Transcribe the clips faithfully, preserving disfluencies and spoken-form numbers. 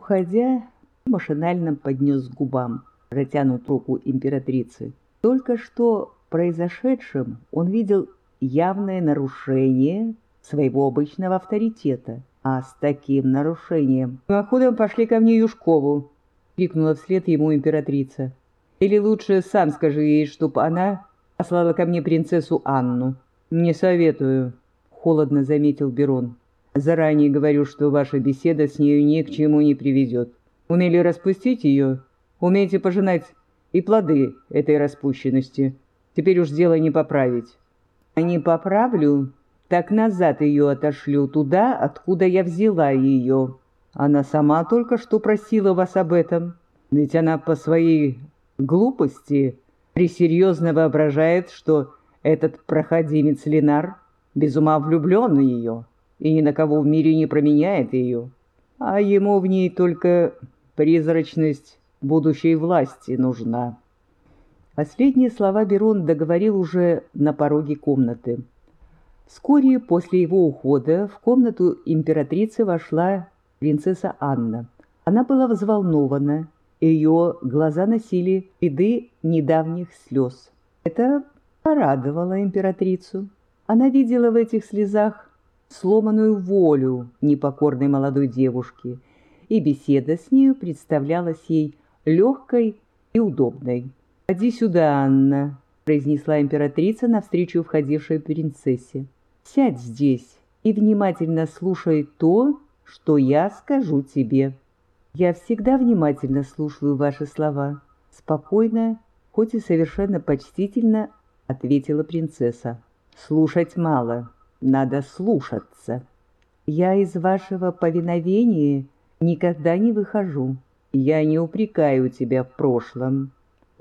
Уходя, машинально поднес к губам протянутую руку императрицы. Только что произошедшем он видел явное нарушение своего обычного авторитета. А с таким нарушением... «Мимоходом пошли ко мне Юшкову!» — крикнула вслед ему императрица. «Или лучше сам скажи ей, чтоб она послала ко мне принцессу Анну». «Не советую», — холодно заметил Берон. «Заранее говорю, что ваша беседа с нею ни к чему не приведет. Умели распустить ее, умеете пожинать и плоды этой распущенности. Теперь уж дело не поправить». «А не поправлю, так назад ее отошлю туда, откуда я взяла ее. Она сама только что просила вас об этом. Ведь она по своей глупости пресерьезно воображает, что этот проходимец Ленар без ума влюблен в ее и ни на кого в мире не променяет ее. А ему в ней только призрачность будущей власти нужна». Последние слова Берон договорил уже на пороге комнаты. Вскоре после его ухода в комнату императрицы вошла принцесса Анна. Она была взволнована, и ее глаза носили следы недавних слез. Это порадовало императрицу. Она видела в этих слезах сломанную волю непокорной молодой девушки, и беседа с нею представлялась ей легкой и удобной. «Ходи сюда, Анна», — произнесла императрица навстречу входившей принцессе. «Сядь здесь и внимательно слушай то, что я скажу тебе». «Я всегда внимательно слушаю ваши слова», — спокойно, хоть и совершенно почтительно ответила принцесса. «Слушать мало, надо слушаться. Я из вашего повиновения никогда не выхожу. Я не упрекаю тебя в прошлом.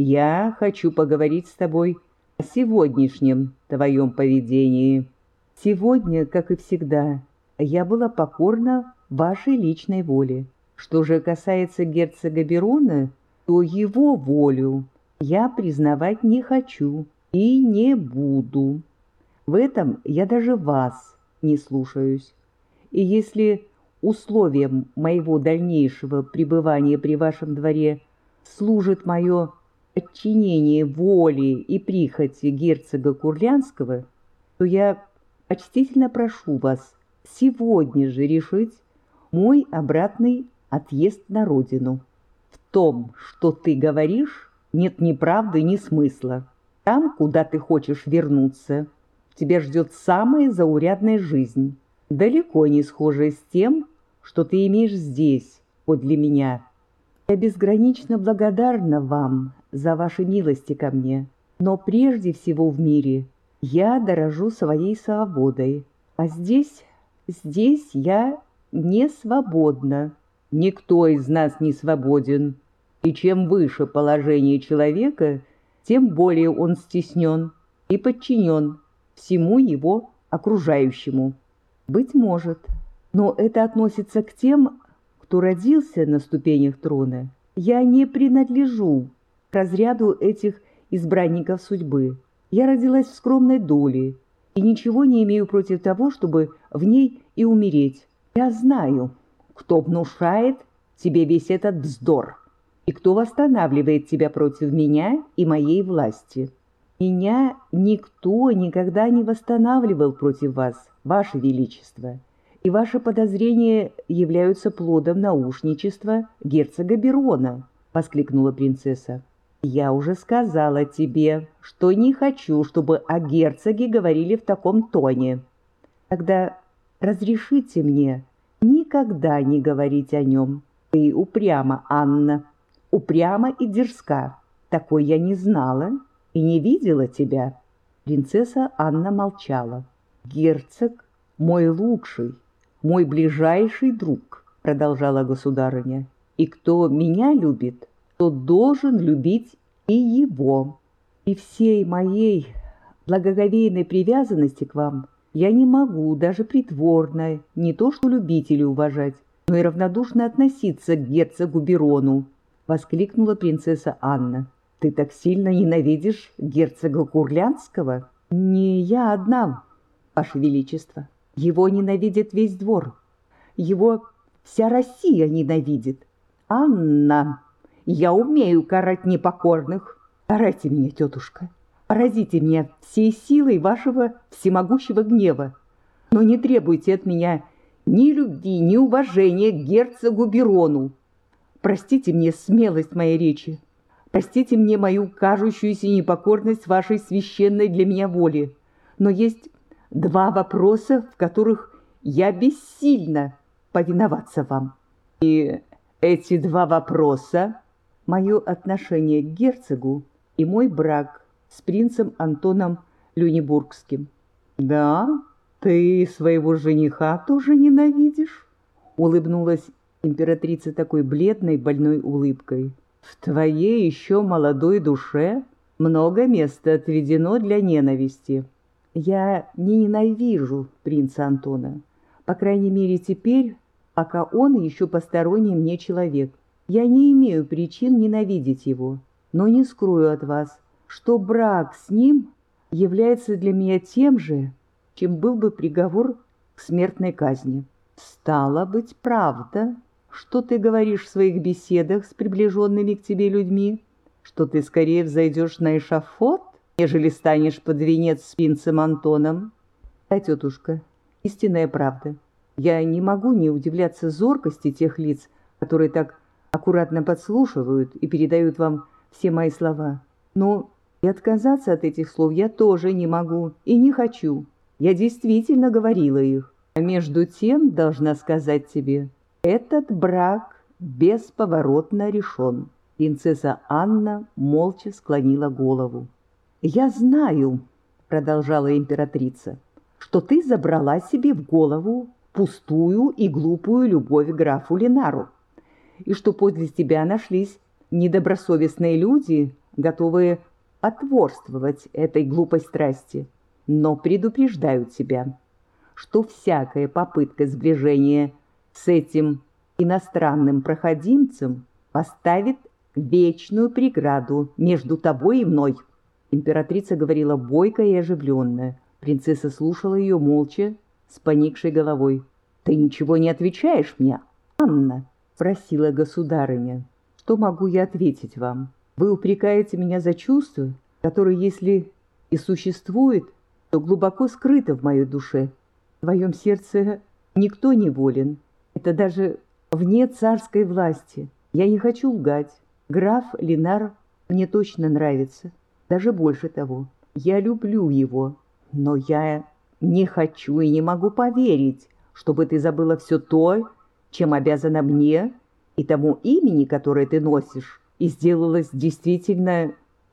Я хочу поговорить с тобой о сегодняшнем твоем поведении. Сегодня, как и всегда, я была покорна вашей личной воле. Что же касается герцога Берона, то его волю я признавать не хочу и не буду. В этом я даже вас не слушаюсь. И если условием моего дальнейшего пребывания при вашем дворе служит мое подчинение воле и прихоти герцога Курлянского, то я почтительно прошу вас сегодня же решить мой обратный отъезд на родину. В том, что ты говоришь, нет ни правды, ни смысла. Там, куда ты хочешь вернуться, тебя ждет самая заурядная жизнь, далеко не схожая с тем, что ты имеешь здесь, подле меня. Я безгранично благодарна вам за ваши милости ко мне, но прежде всего в мире я дорожу своей свободой, а здесь, здесь я не свободна. Никто из нас не свободен, и чем выше положение человека, тем более он стеснен и подчинен всему его окружающему. Быть может, но это относится к тем, кто родился на ступенях трона. Я не принадлежу к разряду этих избранников судьбы. Я родилась в скромной доле и ничего не имею против того, чтобы в ней и умереть. Я знаю, кто внушает тебе весь этот вздор и кто восстанавливает тебя против меня и моей власти. Меня никто никогда не восстанавливал против вас, ваше величество, и ваши подозрения являются плодом наушничества герцога Берона, — воскликнула принцесса. «Я уже сказала тебе, что не хочу, чтобы о герцоге говорили в таком тоне. Тогда разрешите мне никогда не говорить о нем. Ты упряма, Анна, упряма и дерзка. Такой я не знала и не видела тебя». Принцесса Анна молчала. «Герцог мой лучший, мой ближайший друг», — продолжала государыня. «И кто меня любит, тот должен любить и его. И всей моей благоговейной привязанности к вам я не могу даже притворно не то что любить или уважать, но и равнодушно относиться к герцогу Берону», — воскликнула принцесса Анна. «Ты так сильно ненавидишь герцога Курлянского?» «Не я одна, ваше величество. Его ненавидит весь двор. Его вся Россия ненавидит. Анна, я умею карать непокорных. Карайте меня, тетушка. Поразите меня всей силой вашего всемогущего гнева. Но не требуйте от меня ни любви, ни уважения к герцогу Бирону. Простите мне смелость моей речи. Простите мне мою кажущуюся непокорность вашей священной для меня воли. Но есть два вопроса, в которых я бессильна повиноваться вам. И эти два вопроса — мое отношение к герцогу и мой брак с принцем Антоном Люнебургским. Да, ты своего жениха тоже ненавидишь? Улыбнулась императрица такой бледной, больной улыбкой. В твоей еще молодой душе много места отведено для ненависти. Я не ненавижу принца Антона, по крайней мере теперь, пока он еще посторонний мне человек. Я не имею причин ненавидеть его, но не скрою от вас, что брак с ним является для меня тем же, чем был бы приговор к смертной казни. Стало быть, правда, что ты говоришь в своих беседах с приближенными к тебе людьми, что ты скорее взойдешь на эшафот, нежели станешь под венец с принцем Антоном? Да, тетушка, истинная правда. Я не могу не удивляться зоркости тех лиц, которые так аккуратно подслушивают и передают вам все мои слова. Но и отказаться от этих слов я тоже не могу и не хочу. Я действительно говорила их. А между тем, должна сказать тебе, этот брак бесповоротно решен. Принцесса Анна молча склонила голову. «Я знаю, — продолжала императрица, — что ты забрала себе в голову пустую и глупую любовь к графу Ленару, и что подле тебя нашлись недобросовестные люди, готовые потворствовать этой глупой страсти. Но предупреждаю тебя, что всякая попытка сближения с этим иностранным проходимцем поставит вечную преграду между тобой и мной». Императрица говорила бойко и оживленно. Принцесса слушала ее молча, с поникшей головой. «Ты ничего не отвечаешь мне, Анна?» — спросила государыня. «Что могу я ответить вам? Вы упрекаете меня за чувство, которое, если и существует, то глубоко скрыто в моей душе. В твоем сердце никто не волен. Это даже вне царской власти. Я не хочу лгать. Граф Ленар мне точно нравится. Даже больше того. Я люблю его. Но я не хочу и не могу поверить, чтобы ты забыла все то, чем обязана мне и тому имени, которое ты носишь, и сделалась действительно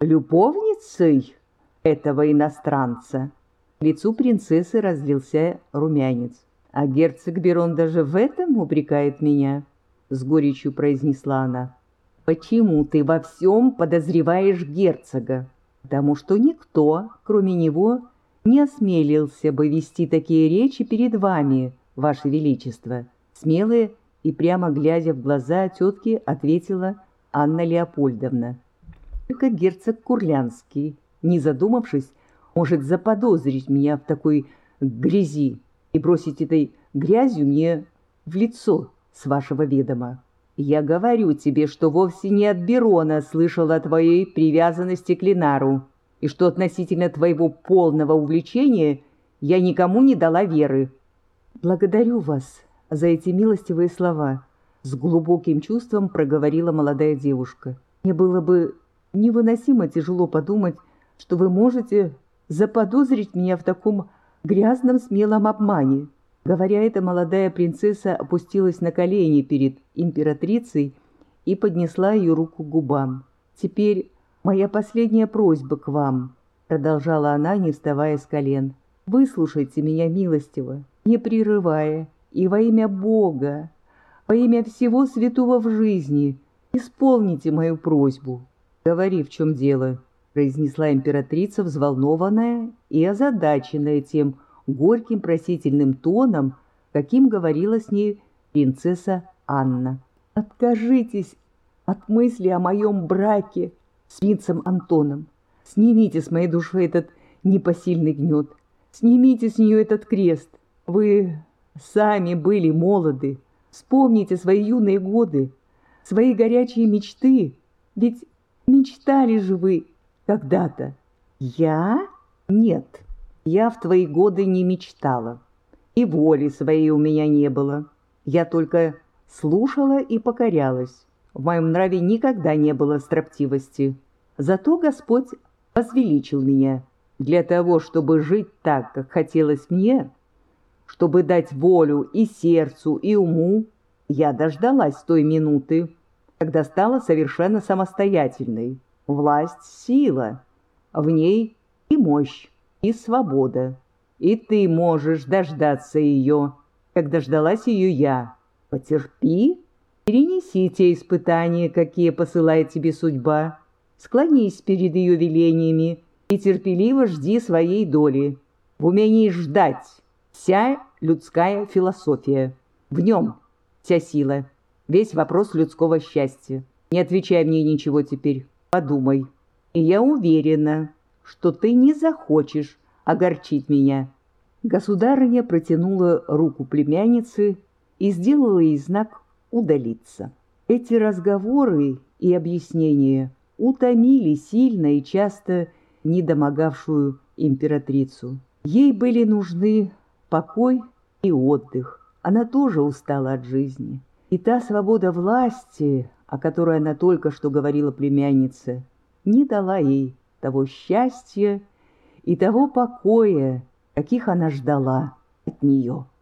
любовницей этого иностранца». К лицу принцессы разлился румянец. «А герцог Бирон даже в этом упрекает меня?» — с горечью произнесла она. «Почему ты во всем подозреваешь герцога?» «Потому что никто, кроме него, не осмелился бы вести такие речи перед вами, ваше величество». Смелая и прямо глядя в глаза тетки ответила Анна Леопольдовна. «Только герцог Курлянский, не задумавшись, может заподозрить меня в такой грязи и бросить этой грязью мне в лицо с вашего ведома. Я говорю тебе, что вовсе не от Бирона слышал о твоей привязанности к Ленару, и что относительно твоего полного увлечения я никому не дала веры». «Благодарю вас за эти милостивые слова», — с глубоким чувством проговорила молодая девушка. «Мне было бы невыносимо тяжело подумать, что вы можете заподозрить меня в таком грязном смелом обмане». Говоря это, молодая принцесса опустилась на колени перед императрицей и поднесла ее руку к губам. «Теперь моя последняя просьба к вам», — продолжала она, не вставая с колен. «Выслушайте меня милостиво, не прерывая, и во имя Бога, во имя всего святого в жизни, исполните мою просьбу». «Говори, в чем дело», — произнесла императрица, взволнованная и озадаченная тем горьким просительным тоном, каким говорила с ней принцесса Анна. «Откажитесь от мысли о моем браке с принцем Антоном. Снимите с моей души этот непосильный гнет. Снимите с нее этот крест. Вы сами были молоды. Вспомните свои юные годы. свои горячие мечты. Ведь мечтали же вы когда-то. Я? Нет, я в твои годы не мечтала. И воли своей у меня не было. Я только слушала и покорялась. В моем нраве никогда не было строптивости. Зато Господь возвеличил меня для того, чтобы жить так, как хотелось мне, чтобы дать волю и сердцу, и уму. Я дождалась той минуты, когда стала совершенно самостоятельной. Власть — сила, в ней и мощь, и свобода. И ты можешь дождаться ее, как дождалась ее я. Потерпи, перенеси те испытания, какие посылает тебе судьба. Склонись перед ее велениями и терпеливо жди своей доли. В умении ждать вся людская философия. В нем вся сила, весь вопрос людского счастья. Не отвечай мне ничего теперь, подумай. И я уверена, что ты не захочешь огорчить меня». Государыня протянула руку племяннице и сделала ей знак удалиться. Эти разговоры и объяснения утомили сильно и часто недомогавшую императрицу. Ей были нужны покой и отдых. Она тоже устала от жизни. И та свобода власти, о которой она только что говорила племяннице, не дала ей того счастья и того покоя, каких она ждала от нее.